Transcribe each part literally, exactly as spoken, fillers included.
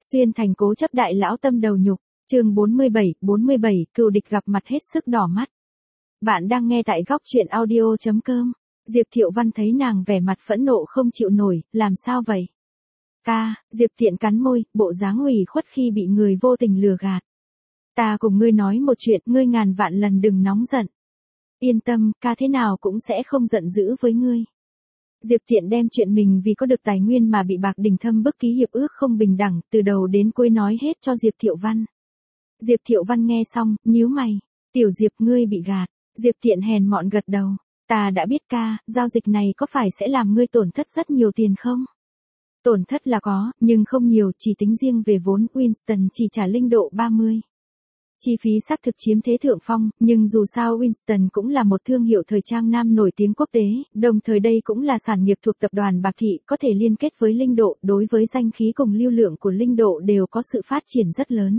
Xuyên thành cố chấp đại lão tâm đầu nhục, chương bốn mươi bảy, bốn mươi bảy, cừu địch gặp mặt hết sức đỏ mắt. Bạn đang nghe tại góc truyện audio chấm com. Diệp Thiệu Văn thấy nàng vẻ mặt phẫn nộ không chịu nổi, làm sao vậy? Ca, Diệp Thiện cắn môi, bộ dáng ủy khuất khi bị người vô tình lừa gạt. Ta cùng ngươi nói một chuyện, ngươi ngàn vạn lần đừng nóng giận. Yên tâm, ca thế nào cũng sẽ không giận dữ với ngươi. Diệp Thiện đem chuyện mình vì có được tài nguyên mà bị Bạc Đình Thâm bức ký hiệp ước không bình đẳng, từ đầu đến cuối nói hết cho Diệp Thiệu Văn. Diệp Thiệu Văn nghe xong, nhíu mày. Tiểu Diệp ngươi bị gạt. Diệp Thiện hèn mọn gật đầu. Ta đã biết ca, giao dịch này có phải sẽ làm ngươi tổn thất rất nhiều tiền không? Tổn thất là có, nhưng không nhiều, chỉ tính riêng về vốn, Winston chỉ trả linh độ ba mươi. Chi phí xác thực chiếm thế thượng phong, nhưng dù sao Winston cũng là một thương hiệu thời trang nam nổi tiếng quốc tế, đồng thời đây cũng là sản nghiệp thuộc tập đoàn Bạc Thị, có thể liên kết với Linh Độ, đối với danh khí cùng lưu lượng của Linh Độ đều có sự phát triển rất lớn.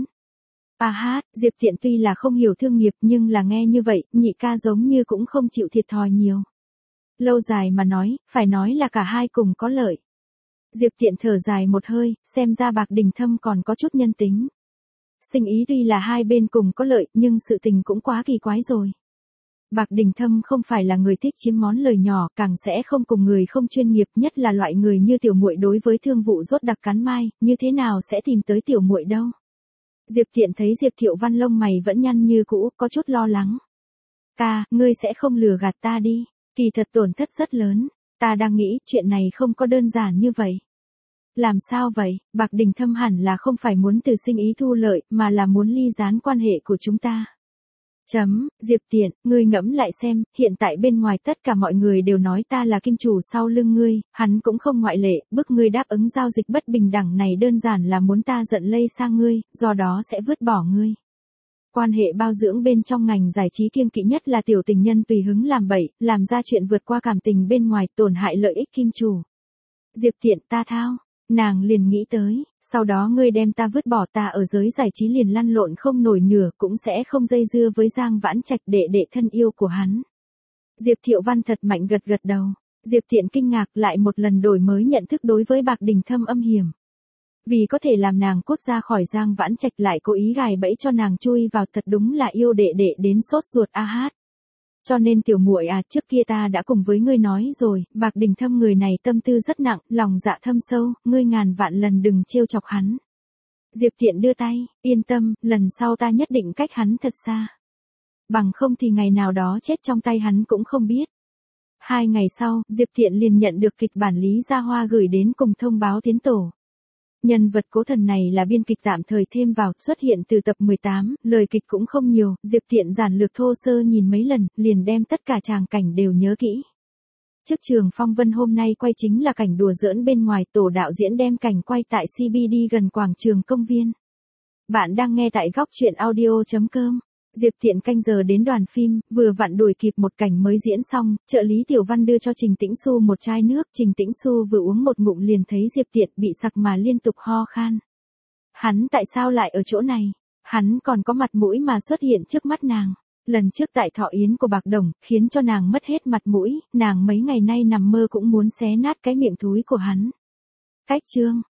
À hát, Diệp Thiện tuy là không hiểu thương nghiệp nhưng là nghe như vậy, nhị ca giống như cũng không chịu thiệt thòi nhiều. Lâu dài mà nói, phải nói là cả hai cùng có lợi. Diệp Thiện thở dài một hơi, xem ra Bạc Đình Thâm còn có chút nhân tính. Sinh ý tuy là hai bên cùng có lợi, nhưng sự tình cũng quá kỳ quái rồi. Bạc Đình Thâm không phải là người thích chiếm món lời nhỏ, càng sẽ không cùng người không chuyên nghiệp, nhất là loại người như tiểu muội đối với thương vụ rốt đặc cắn mai, như thế nào sẽ tìm tới tiểu muội đâu. Diệp Thiện thấy Diệp Thiệu Văn lông mày vẫn nhăn như cũ, có chút lo lắng. Ca, ngươi sẽ không lừa gạt ta đi, kỳ thật tổn thất rất lớn, ta đang nghĩ chuyện này không có đơn giản như vậy. Làm sao vậy, Bạc Đình Thâm hẳn là không phải muốn từ sinh ý thu lợi, mà là muốn ly gián quan hệ của chúng ta. Chấm, Diệp Thiện, ngươi ngẫm lại xem, hiện tại bên ngoài tất cả mọi người đều nói ta là kim chủ sau lưng ngươi, hắn cũng không ngoại lệ, bức ngươi đáp ứng giao dịch bất bình đẳng này đơn giản là muốn ta giận lây sang ngươi, do đó sẽ vứt bỏ ngươi. Quan hệ bao dưỡng bên trong ngành giải trí kiêng kỵ nhất là tiểu tình nhân tùy hứng làm bậy, làm ra chuyện vượt qua cảm tình bên ngoài, tổn hại lợi ích kim chủ. Diệp Thiện ta thao. Nàng liền nghĩ tới, sau đó ngươi đem ta vứt bỏ, ta ở giới giải trí liền lăn lộn không nổi nửa, cũng sẽ không dây dưa với Giang Vãn Trạch, đệ đệ thân yêu của hắn. Diệp Thiệu Văn thật mạnh gật gật đầu. Diệp Thiện kinh ngạc lại một lần đổi mới nhận thức đối với Bạc Đình Thâm âm hiểm. Vì có thể làm nàng cút ra khỏi Giang Vãn Trạch lại cố ý gài bẫy cho nàng chui vào, thật đúng là yêu đệ đệ đến sốt ruột a hát. Cho nên tiểu muội à, trước kia ta đã cùng với ngươi nói rồi, Bạc Đình Thâm người này tâm tư rất nặng, lòng dạ thâm sâu, ngươi ngàn vạn lần đừng trêu chọc hắn. Diệp Thiện đưa tay, yên tâm, lần sau ta nhất định cách hắn thật xa. Bằng không thì ngày nào đó chết trong tay hắn cũng không biết. Hai ngày sau, Diệp Thiện liền nhận được kịch bản Lý Gia Hoa gửi đến cùng thông báo tiến tổ. Nhân vật cố thần này là biên kịch tạm thời thêm vào, xuất hiện từ tập mười tám, lời kịch cũng không nhiều, Diệp Thiện giản lược thô sơ nhìn mấy lần, liền đem tất cả tràng cảnh đều nhớ kỹ. Trước trường Phong Vân hôm nay quay chính là cảnh đùa giỡn bên ngoài, tổ đạo diễn đem cảnh quay tại xê bê đê gần quảng trường công viên. Bạn đang nghe tại góc truyện audio chấm com. Diệp Thiện canh giờ đến đoàn phim, vừa vặn đuổi kịp một cảnh mới diễn xong, trợ lý Tiểu Văn đưa cho Trình Tĩnh Xu một chai nước, Trình Tĩnh Xu vừa uống một ngụm liền thấy Diệp Thiện bị sặc mà liên tục ho khan. Hắn tại sao lại ở chỗ này? Hắn còn có mặt mũi mà xuất hiện trước mắt nàng. Lần trước tại thọ yến của Bạc Đồng, khiến cho nàng mất hết mặt mũi, nàng mấy ngày nay nằm mơ cũng muốn xé nát cái miệng thúi của hắn. Cách chương,